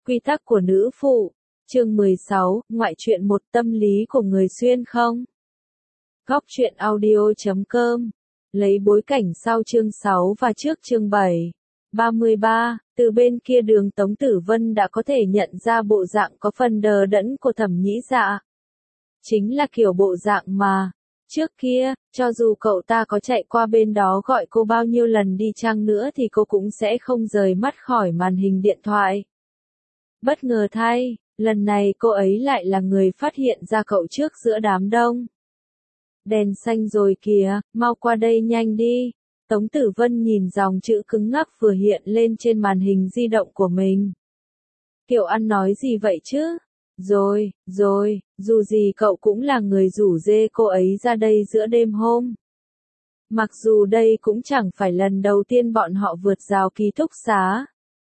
Quy tắc của nữ phụ, chương 16, ngoại truyện một tâm lý của người xuyên không? Góc truyện audio.com, lấy bối cảnh sau chương 6 và trước chương 7. 33, từ bên kia đường Tống Tử Vân đã có thể nhận ra bộ dạng có phần đờ đẫn của Thẩm Nhĩ Dạ. Chính là kiểu bộ dạng mà, trước kia, cho dù cậu ta có chạy qua bên đó gọi cô bao nhiêu lần đi chăng nữa thì cô cũng sẽ không rời mắt khỏi màn hình điện thoại. Bất ngờ thay, lần này cô ấy lại là người phát hiện ra cậu trước giữa đám đông. Đèn xanh rồi kìa, mau qua đây nhanh đi. Tống Tử Vân nhìn dòng chữ cứng ngắc vừa hiện lên trên màn hình di động của mình. Kiều An nói gì vậy chứ? Rồi, dù gì cậu cũng là người rủ dê cô ấy ra đây giữa đêm hôm. Mặc dù đây cũng chẳng phải lần đầu tiên bọn họ vượt rào ký túc xá.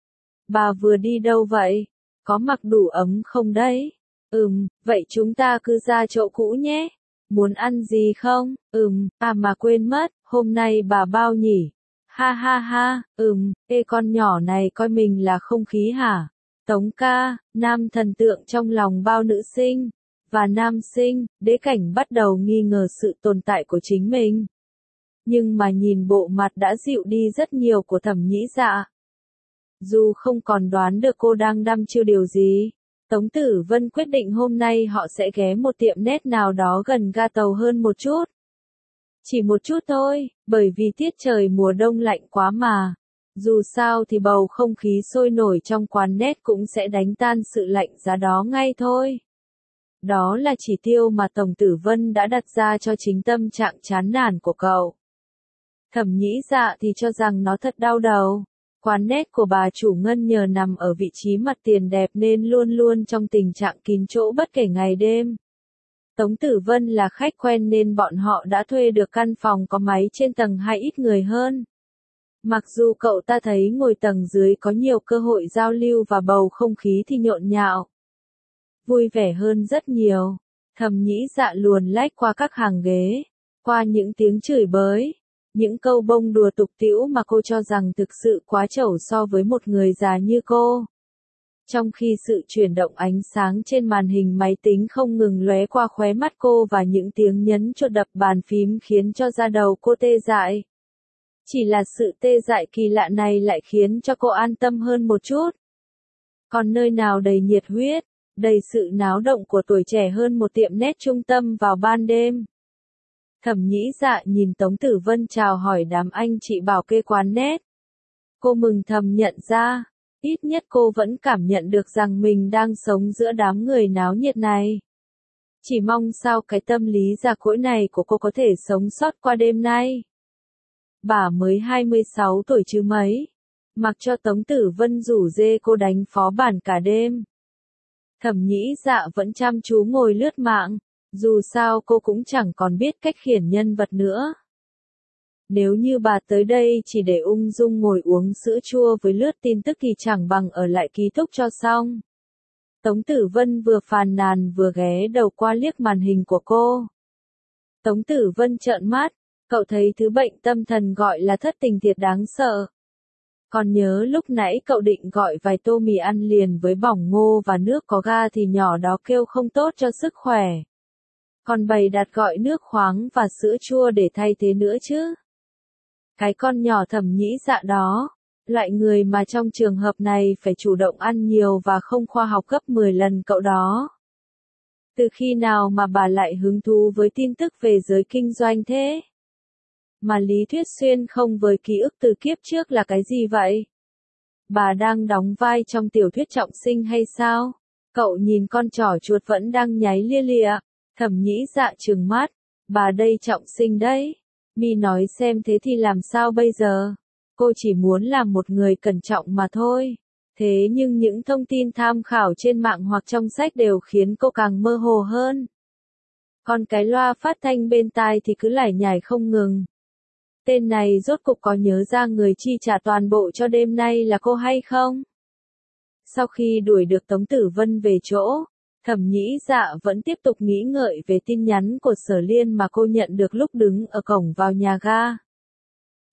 Bà vừa đi đâu vậy? Có mặc đủ ấm không đấy? Vậy chúng ta cứ ra chỗ cũ nhé. Muốn ăn gì không? Mà quên mất, hôm nay bà bao nhỉ? Ha ha ha, ê con nhỏ này coi mình là không khí hả? Tống ca, nam thần tượng trong lòng bao nữ sinh, và nam sinh, đế cảnh bắt đầu nghi ngờ sự tồn tại của chính mình. Nhưng mà nhìn bộ mặt đã dịu đi rất nhiều của Thẩm Nhĩ Dạ. Dù không còn đoán được cô đang đăm chiêu điều gì, Tống Tử Vân quyết định hôm nay họ sẽ ghé một tiệm nét nào đó gần ga tàu hơn một chút. Chỉ một chút thôi, bởi vì tiết trời mùa đông lạnh quá mà. Dù sao thì bầu không khí sôi nổi trong quán nét cũng sẽ đánh tan sự lạnh giá đó ngay thôi. Đó là chỉ tiêu mà Tống Tử Vân đã đặt ra cho chính tâm trạng chán nản của cậu. Thẩm Nhĩ Dạ thì cho rằng nó thật đau đầu. Quán nét của bà chủ Ngân nhờ nằm ở vị trí mặt tiền đẹp nên luôn luôn trong tình trạng kín chỗ bất kể ngày đêm. Tống Tử Vân là khách quen nên bọn họ đã thuê được căn phòng có máy trên tầng 2 ít người hơn. Mặc dù cậu ta thấy ngồi tầng dưới có nhiều cơ hội giao lưu và bầu không khí thì nhộn nhạo. Vui vẻ hơn rất nhiều. Thẩm Nhĩ Dạ luồn lách qua các hàng ghế, qua những tiếng chửi bới. Những câu bông đùa tục tĩu mà cô cho rằng thực sự quá trẩu so với một người già như cô. Trong khi sự chuyển động ánh sáng trên màn hình máy tính không ngừng lóe qua khóe mắt cô và những tiếng nhấn chuột đập bàn phím khiến cho da đầu cô tê dại. Chỉ là sự tê dại kỳ lạ này lại khiến cho cô an tâm hơn một chút. Còn nơi nào đầy nhiệt huyết, đầy sự náo động của tuổi trẻ hơn một tiệm nét trung tâm vào ban đêm. Thẩm Nhĩ Dạ nhìn Tống Tử Vân chào hỏi đám anh chị bảo kê quán nét. Cô mừng thầm nhận ra, ít nhất cô vẫn cảm nhận được rằng mình đang sống giữa đám người náo nhiệt này. Chỉ mong sao cái tâm lý già cỗi này của cô có thể sống sót qua đêm nay. Bà mới 26 tuổi chứ mấy, mặc cho Tống Tử Vân rủ dê cô đánh phó bản cả đêm. Thẩm Nhĩ Dạ vẫn chăm chú ngồi lướt mạng. Dù sao cô cũng chẳng còn biết cách khiển nhân vật nữa. Nếu như bà tới đây chỉ để ung dung ngồi uống sữa chua với lướt tin tức thì chẳng bằng ở lại ký túc cho xong. Tống Tử Vân vừa phàn nàn vừa ghé đầu qua liếc màn hình của cô. Tống Tử Vân trợn mắt, cậu thấy thứ bệnh tâm thần gọi là thất tình thiệt đáng sợ. Còn nhớ lúc nãy cậu định gọi vài tô mì ăn liền với bỏng ngô và nước có ga thì nhỏ đó kêu không tốt cho sức khỏe. Còn bày đặt gọi nước khoáng và sữa chua để thay thế nữa chứ. Cái con nhỏ Thẩm Nhĩ Dạ đó, loại người mà trong trường hợp này phải chủ động ăn nhiều và không khoa học gấp 10 lần cậu đó. Từ khi nào mà bà lại hứng thú với tin tức về giới kinh doanh thế? Mà lý thuyết xuyên không với ký ức từ kiếp trước là cái gì vậy? Bà đang đóng vai trong tiểu thuyết trọng sinh hay sao? Cậu nhìn con trỏ chuột vẫn đang nháy lia lịa. Thẩm Nhĩ Dạ trừng mắt, bà đây trọng sinh đấy. Mi nói xem thế thì làm sao bây giờ? Cô chỉ muốn làm một người cẩn trọng mà thôi. Thế nhưng những thông tin tham khảo trên mạng hoặc trong sách đều khiến cô càng mơ hồ hơn. Còn cái loa phát thanh bên tai thì cứ lải nhải không ngừng. Tên này rốt cục có nhớ ra người chi trả toàn bộ cho đêm nay là cô hay không? Sau khi đuổi được Tống Tử Vân về chỗ, Thẩm Nhĩ Dạ vẫn tiếp tục nghĩ ngợi về tin nhắn của Sở Liên mà cô nhận được lúc đứng ở cổng vào nhà ga.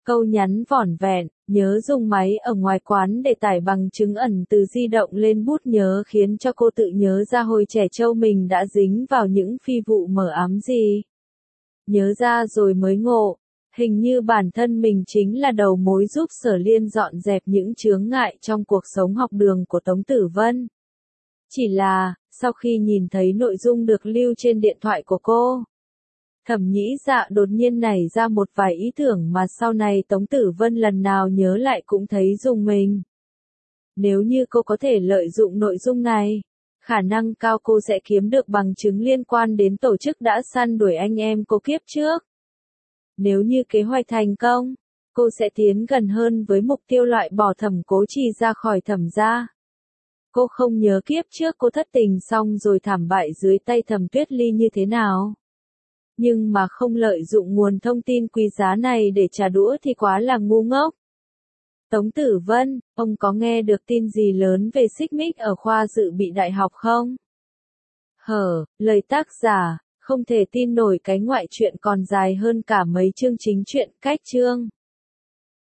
Câu nhắn vỏn vẹn, nhớ dùng máy ở ngoài quán để tải bằng chứng ẩn từ di động lên bút nhớ khiến cho cô tự nhớ ra hồi trẻ trâu mình đã dính vào những phi vụ mờ ám gì. Nhớ ra rồi mới ngộ, hình như bản thân mình chính là đầu mối giúp Sở Liên dọn dẹp những chướng ngại trong cuộc sống học đường của Tống Tử Vân. Chỉ là, sau khi nhìn thấy nội dung được lưu trên điện thoại của cô, Thẩm Nhĩ Dạ đột nhiên nảy ra một vài ý tưởng mà sau này Tống Tử Vân lần nào nhớ lại cũng thấy rùng mình. Nếu như cô có thể lợi dụng nội dung này, khả năng cao cô sẽ kiếm được bằng chứng liên quan đến tổ chức đã săn đuổi anh em cô kiếp trước. Nếu như kế hoạch thành công, cô sẽ tiến gần hơn với mục tiêu loại bỏ Thẩm Cố Trì ra khỏi Thẩm gia. Cô không nhớ kiếp trước cô thất tình xong rồi thảm bại dưới tay Thẩm Tuyết Ly như thế nào. Nhưng mà không lợi dụng nguồn thông tin quý giá này để trả đũa thì quá là ngu ngốc. Tống Tử Vân, ông có nghe được tin gì lớn về xích mích ở khoa dự bị đại học không? Lời tác giả, không thể tin nổi cái ngoại truyện còn dài hơn cả mấy chương chính truyện, cách chương.